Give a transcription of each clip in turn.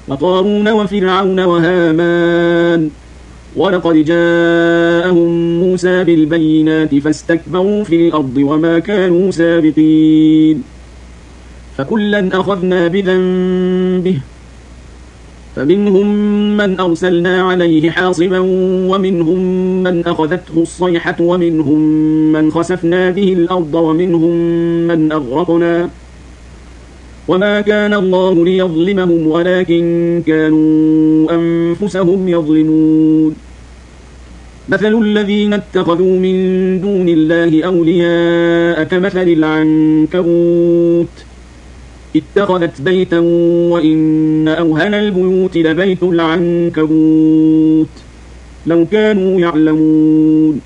وقارون وفرعون وهامان، ولقد جاءهم موسى بالبينات فاستكبروا في الأرض وما كانوا سابقين. فكلا أخذنا بذنبه، فمنهم من أرسلنا عليه حاصبا، ومنهم من أخذته الصيحة، ومنهم من خسفنا به الأرض، ومنهم من أغرقنا. وما كان الله ليظلمهم ولكن كانوا أنفسهم يظلمون. مثل الذين اتخذوا من دون الله أولياء كمثل العنكبوت اتخذت بيتا، وإن أوهن البيوت لبيت العنكبوت لو كانوا يعلمون.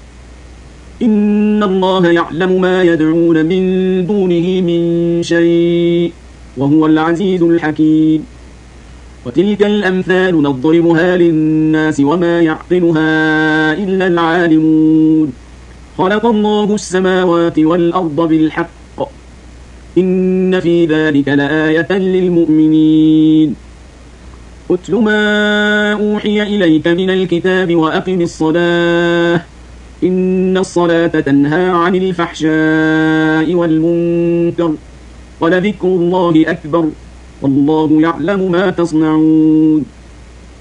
إن الله يعلم ما يدعون من دونه من شيء وهو العزيز الحكيم. وتلك الأمثال نضربها للناس وما يعقلها إلا العالمون. خلق الله السماوات والأرض بالحق، إن في ذلك لآية للمؤمنين. اتل ما أوحي إليك من الكتاب وأقم الصلاة، إن الصلاة تنهى عن الفحشاء والمنكر، ولذكر الله أكبر، والله يعلم ما تصنعون.